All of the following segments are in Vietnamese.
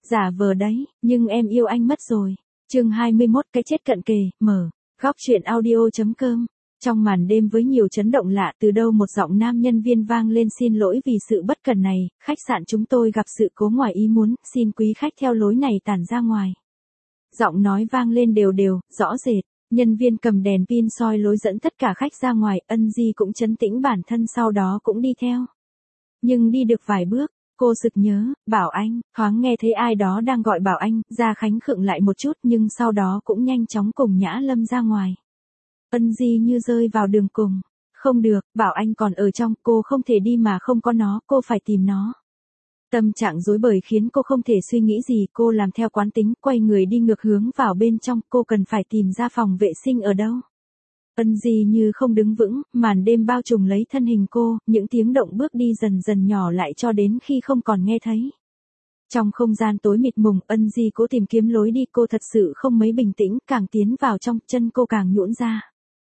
Giả vờ đấy, nhưng em yêu anh mất rồi. Chương 21 cái chết cận kề, mở. Góc truyện audio.com. Trong màn đêm với nhiều chấn động lạ, từ đâu một giọng nam nhân viên vang lên: xin lỗi vì sự bất cẩn này, khách sạn chúng tôi gặp sự cố ngoài ý muốn, xin quý khách theo lối này tản ra ngoài. Giọng nói vang lên đều đều, rõ rệt. Nhân viên cầm đèn pin soi lối dẫn tất cả khách ra ngoài, Ân Di cũng trấn tĩnh bản thân, sau đó cũng đi theo. Nhưng đi được vài bước, cô sực nhớ, Bảo Anh, thoáng nghe thấy ai đó đang gọi Bảo Anh, Gia Khánh khựng lại một chút nhưng sau đó cũng nhanh chóng cùng Nhã Lâm ra ngoài. Ân Di như rơi vào đường cùng. Không được, Bảo Anh còn ở trong, cô không thể đi mà không có nó, cô phải tìm nó. Tâm trạng rối bời khiến cô không thể suy nghĩ gì, cô làm theo quán tính, quay người đi ngược hướng vào bên trong, cô cần phải tìm ra phòng vệ sinh ở đâu. Ân Di như không đứng vững, màn đêm bao trùm lấy thân hình cô, những tiếng động bước đi dần dần nhỏ lại cho đến khi không còn nghe thấy. Trong không gian tối mịt mùng, Ân Di cố tìm kiếm lối đi, cô thật sự không mấy bình tĩnh, càng tiến vào trong, chân cô càng nhũn ra.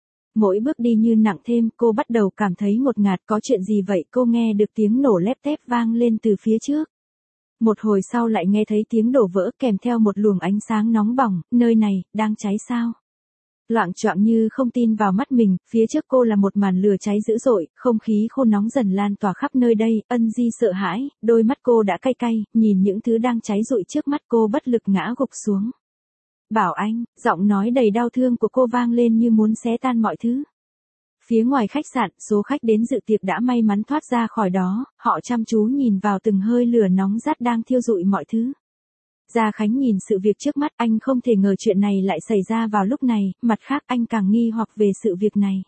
Mỗi bước đi như nặng thêm, cô bắt đầu cảm thấy ngột ngạt, có chuyện gì vậy? Cô nghe được tiếng nổ lép tép vang lên từ phía trước. Một hồi sau lại nghe thấy tiếng đổ vỡ kèm theo một luồng ánh sáng nóng bỏng, nơi này, đang cháy sao? Loạng choạng như không tin vào mắt mình, phía trước cô là một màn lửa cháy dữ dội, không khí khô nóng dần lan tỏa khắp nơi đây, Ân Di sợ hãi, đôi mắt cô đã cay cay, nhìn những thứ đang cháy rụi trước mắt cô bất lực ngã gục xuống. Bảo Anh, giọng nói đầy đau thương của cô vang lên như muốn xé tan mọi thứ. Phía ngoài khách sạn, số khách đến dự tiệc đã may mắn thoát ra khỏi đó, họ chăm chú nhìn vào từng hơi lửa nóng rát đang thiêu rụi mọi thứ. Gia Khánh nhìn sự việc trước mắt, anh không thể ngờ chuyện này lại xảy ra vào lúc này, mặt khác anh càng nghi hoặc về sự việc này.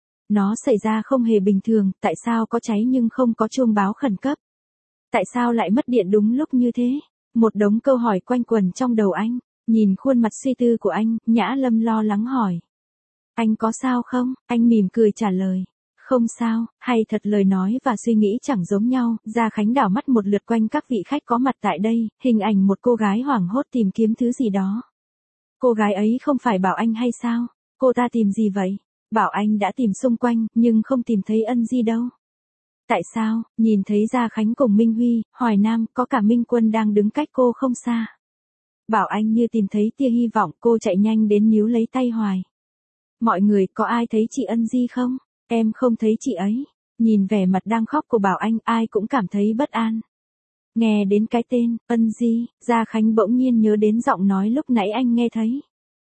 Nó xảy ra không hề bình thường, tại sao có cháy nhưng không có chuông báo khẩn cấp? Tại sao lại mất điện đúng lúc như thế? Một đống câu hỏi quanh quẩn trong đầu anh. Nhìn khuôn mặt suy tư của anh, Nhã Lâm lo lắng hỏi. Anh có sao không? Anh mỉm cười trả lời. Không sao, hay thật lời nói và suy nghĩ chẳng giống nhau. Gia Khánh đảo mắt một lượt quanh các vị khách có mặt tại đây, hình ảnh một cô gái hoảng hốt tìm kiếm thứ gì đó. Cô gái ấy không phải Bảo Anh hay sao? Cô ta tìm gì vậy? Bảo Anh đã tìm xung quanh, nhưng không tìm thấy Ân Di đâu. Tại sao? Nhìn thấy Gia Khánh cùng Minh Huy, Hoài Nam, có cả Minh Quân đang đứng cách cô không xa. Bảo Anh như tìm thấy tia hy vọng, cô chạy nhanh đến níu lấy tay Hoài. Mọi người, có ai thấy chị Ân Di không? Em không thấy chị ấy. Nhìn vẻ mặt đang khóc của Bảo Anh, ai cũng cảm thấy bất an. Nghe đến cái tên, Ân Di, Gia Khánh bỗng nhiên nhớ đến giọng nói lúc nãy anh nghe thấy.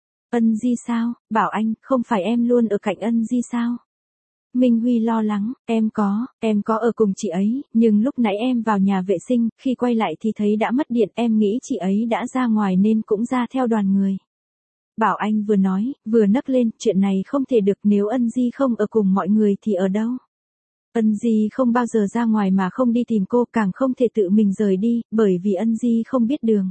Ân Di sao? Bảo Anh, không phải em luôn ở cạnh Ân Di sao? Minh Huy lo lắng, em có ở cùng chị ấy, nhưng lúc nãy em vào nhà vệ sinh, khi quay lại thì thấy đã mất điện, em nghĩ chị ấy đã ra ngoài nên cũng ra theo đoàn người. Bảo Anh vừa nói, vừa nấc lên, chuyện này không thể được, nếu Ân Di không ở cùng mọi người thì ở đâu? Ân Di không bao giờ ra ngoài mà không đi tìm cô, càng không thể tự mình rời đi, bởi vì Ân Di không biết đường.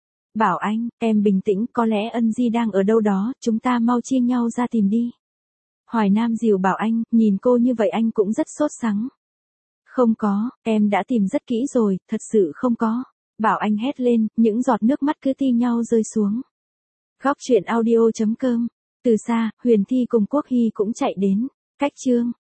Bảo Anh, em bình tĩnh, có lẽ Ân Di đang ở đâu đó, chúng ta mau chia nhau ra tìm đi. Hoài Nam dìu Bảo Anh, nhìn cô như vậy anh cũng rất sốt sắng. Không có, em đã tìm rất kỹ rồi, thật sự không có. Bảo Anh hét lên, những giọt nước mắt cứ ti nhau rơi xuống. Góc truyện audio.com. Từ xa, Huyền Thi cùng Quốc Hy cũng chạy đến. Cách chương